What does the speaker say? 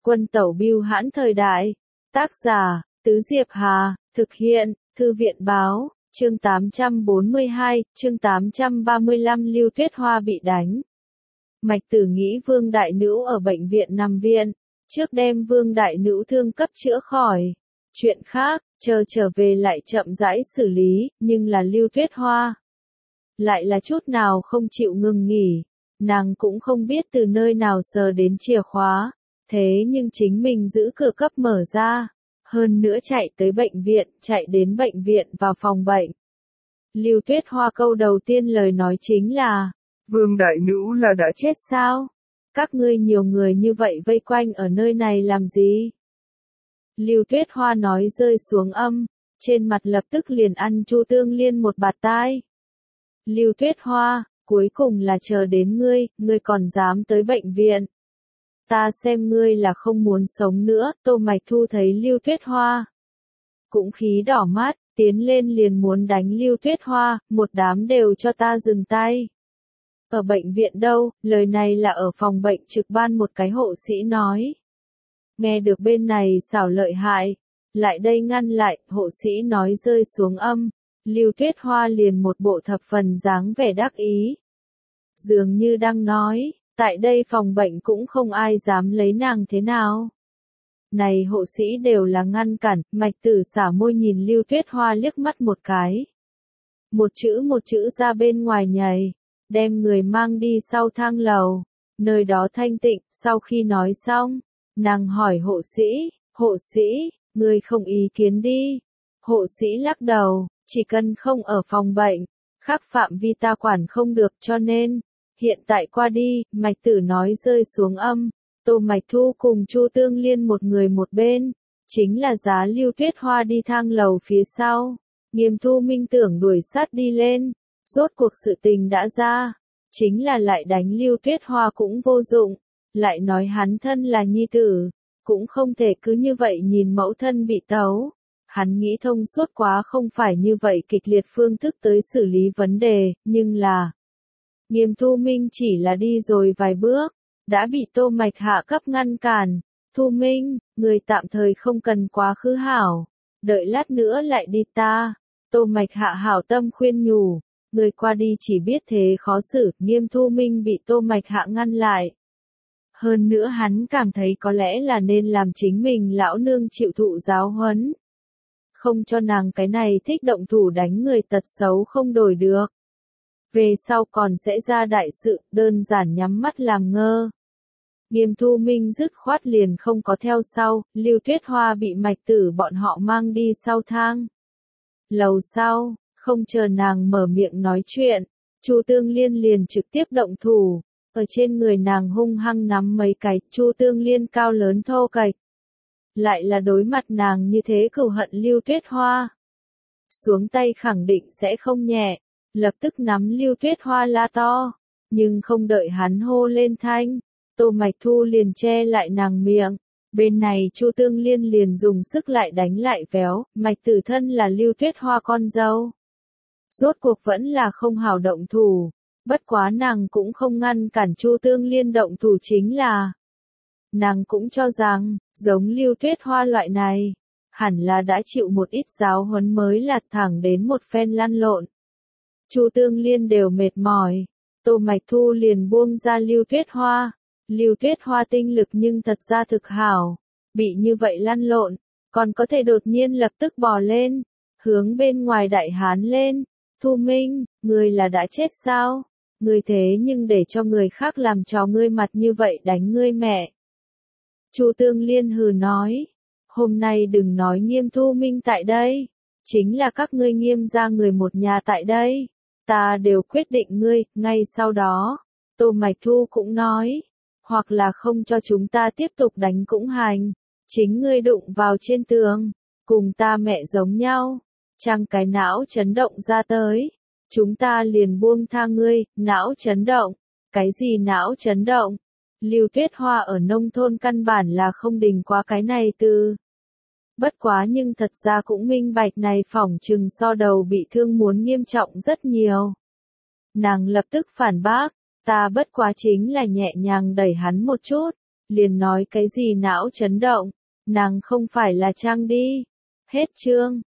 Quân tẩu bưu hãn thời đại. Tác giả, Tứ Diệp Hà, thực hiện, Thư viện báo, chương 842, chương 835 Lưu Tuyết Hoa bị đánh. Mạch Tử nghĩ Vương Đại Nữ ở bệnh viện nằm viện, trước đem Vương Đại Nữ thương cấp chữa khỏi. Chuyện khác, trở về lại chậm rãi xử lý, nhưng là Lưu Tuyết Hoa lại là chút nào không chịu ngừng nghỉ. Nàng cũng không biết từ nơi nào sờ đến chìa khóa, thế nhưng chính mình giữ cửa cấp mở ra, hơn nữa chạy tới bệnh viện, chạy đến bệnh viện vào phòng bệnh. Lưu Tuyết Hoa câu đầu tiên lời nói chính là, Vương Đại Nữ là đã chết sao? Các ngươi nhiều người như vậy vây quanh ở nơi này làm gì? Lưu Tuyết Hoa nói rơi xuống âm, trên mặt lập tức liền ăn Chu Tương Liên một bạt tai. Lưu Tuyết Hoa, cuối cùng là chờ đến ngươi còn dám tới bệnh viện. Ta xem ngươi là không muốn sống nữa. Tô Mạch Thu thấy Lưu Tuyết Hoa cũng khí đỏ mắt, tiến lên liền muốn đánh Lưu Tuyết Hoa, một đám đều cho ta dừng tay. Ở bệnh viện đâu, lời này là ở phòng bệnh trực ban một cái hộ sĩ nói. Nghe được bên này xảo lợi hại, lại đây ngăn lại, hộ sĩ nói rơi xuống âm, Lưu Tuyết Hoa liền một bộ thập phần dáng vẻ đắc ý. Dường như đang nói, tại đây phòng bệnh cũng không ai dám lấy nàng thế nào. Này hộ sĩ đều là ngăn cản, Mạch Tử xả môi nhìn Lưu Tuyết Hoa liếc mắt một cái. Một chữ ra bên ngoài nhảy, đem người mang đi sau thang lầu, nơi đó thanh tịnh. Sau khi nói xong, nàng hỏi hộ sĩ, ngươi không ý kiến đi. Hộ sĩ lắc đầu, chỉ cần không ở phòng bệnh, khác phạm vi ta quản không được, cho nên hiện tại qua đi. Mạch Tử nói rơi xuống âm, Tô Mạch Thu cùng Chu Tương Liên một người một bên, chính là giá Lưu Tuyết Hoa đi thang lầu phía sau. Nghiêm Thu Minh tưởng đuổi sát đi lên, rốt cuộc sự tình đã ra, chính là lại đánh Lưu Tuyết Hoa cũng vô dụng, lại nói hắn thân là nhi tử, cũng không thể cứ như vậy nhìn mẫu thân bị tấu. Hắn nghĩ thông suốt quá, không phải như vậy kịch liệt phương thức tới xử lý vấn đề, nhưng là Nghiêm Thu Minh chỉ là đi rồi vài bước, đã bị Tô Mạch Hạ cấp ngăn cản. Thu Minh, người tạm thời không cần quá khứ hảo, đợi lát nữa lại đi ta. Tô Mạch Hạ hảo tâm khuyên nhủ, người qua đi chỉ biết thế khó xử. Nghiêm Thu Minh bị Tô Mạch Hạ ngăn lại. Hơn nữa hắn cảm thấy có lẽ là nên làm chính mình lão nương chịu thụ giáo huấn. Không cho nàng cái này thích động thủ đánh người tật xấu không đổi được. Về sau còn sẽ ra đại sự, đơn giản nhắm mắt làm ngơ. Nghiêm Thu Minh dứt khoát liền không có theo sau, Lưu Tuyết Hoa bị Mạch Tử bọn họ mang đi sau thang lầu sau, không chờ nàng mở miệng nói chuyện, Chu Tương Liên liền trực tiếp động thủ, ở trên người nàng hung hăng nắm mấy cái. Chu Tương Liên cao lớn thô kệch, lại là đối mặt nàng như thế cừu hận Lưu Tuyết Hoa, xuống tay khẳng định sẽ không nhẹ, lập tức nắm Lưu Tuyết Hoa la to, nhưng không đợi hắn hô lên thanh, Tô Mạch Thu liền che lại nàng miệng. Bên này Chu Tương Liên liền dùng sức lại đánh lại véo. Mạch Tử thân là Lưu Tuyết Hoa con dâu, rốt cuộc vẫn là không hảo động thủ, bất quá nàng cũng không ngăn cản Chu Tương Liên động thủ, chính là nàng cũng cho rằng, giống Lưu Tuyết Hoa loại này, hẳn là đã chịu một ít giáo huấn mới là, thẳng đến một phen lăn lộn. Chu Tương Liên đều mệt mỏi, Tô Mạch Thu liền buông ra Lưu Tuyết Hoa. Lưu Tuyết Hoa tinh lực nhưng thật ra thực hảo, bị như vậy lăn lộn, còn có thể đột nhiên lập tức bò lên, hướng bên ngoài đại hán lên. Thu Minh, ngươi là đã chết sao? Ngươi thế nhưng để cho người khác làm trò ngươi mặt như vậy đánh ngươi mẹ. Chu Tương Liên hừ nói, hôm nay đừng nói Nghiêm Thu Minh tại đây, chính là các ngươi Nghiêm gia người một nhà tại đây, ta đều quyết định ngươi. Ngay sau đó, Tô Mạch Thu cũng nói, hoặc là không cho chúng ta tiếp tục đánh cũng hành, chính ngươi đụng vào trên tường, cùng ta mẹ giống nhau, chăng cái não chấn động ra tới, chúng ta liền buông tha ngươi. Não chấn động? Cái gì não chấn động? Lưu Tuyết Hoa ở nông thôn căn bản là không đình qua cái này từ. Bất quá nhưng thật ra cũng minh bạch này phỏng chừng so đầu bị thương muốn nghiêm trọng rất nhiều. Nàng lập tức phản bác, ta bất quá chính là nhẹ nhàng đẩy hắn một chút, liền nói cái gì não chấn động, nàng không phải là Trang đi. Hết chương.